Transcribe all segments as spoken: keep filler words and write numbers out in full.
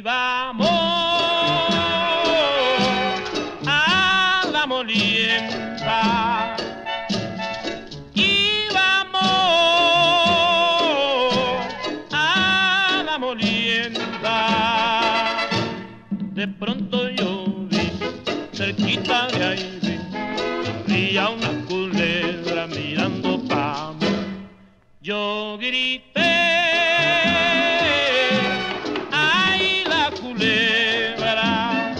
vamos a la molienda. Y vamos a la molienda. De pronto yo vi, cerquita de ahí vi, corría una culebra mirando pa' mí. Yo grité, ¡ay, la culebra!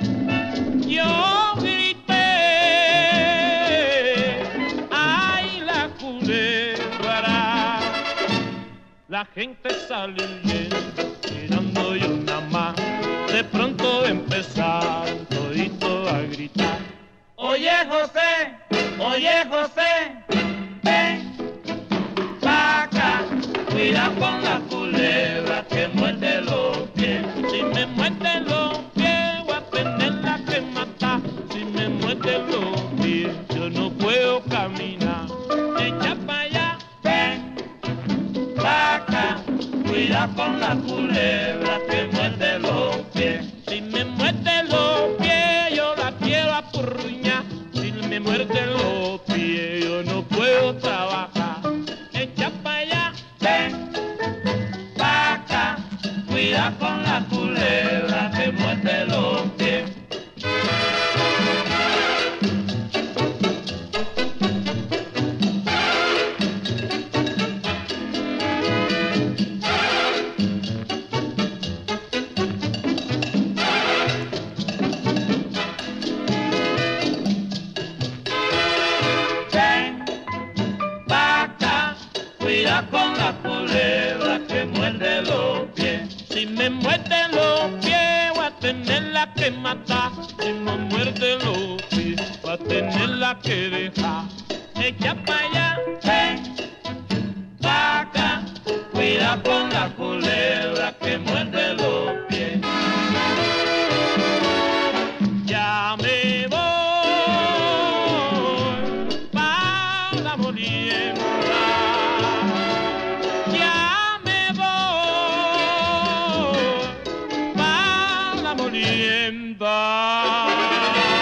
Yo grité, ¡ay, la culebra! La gente salió huyendo, mirando yo nada más. De pronto empezaron toditos a gritar. Oye, José, oye, José, ven pa' acá, cuida con la culebra que muerde los pies. Si me muerde los pies, voy a tenerla que matar. Si me muerde los pies, yo no puedo caminar. Echa pa' allá, ven pa' acá, cuida con la culebra que muerde los pies. Si me muerde los pies, yo la quiero apurruñar. Si me muerde los pies, yo no puedo trabajar. Echa pa' allá, ven pa' acá, cuida con la culebra que muerde los pies. Cuida con la culebra que muerde los pies. Si me muerde los pies, voy a tenerla que matar. Si me muerde los pies, voy a tenerla que dejar. Echa pa' allá, ven pa' acá, cuida con la culebra que muerde los pies. Ya me voy pa' la molienda. Molienda.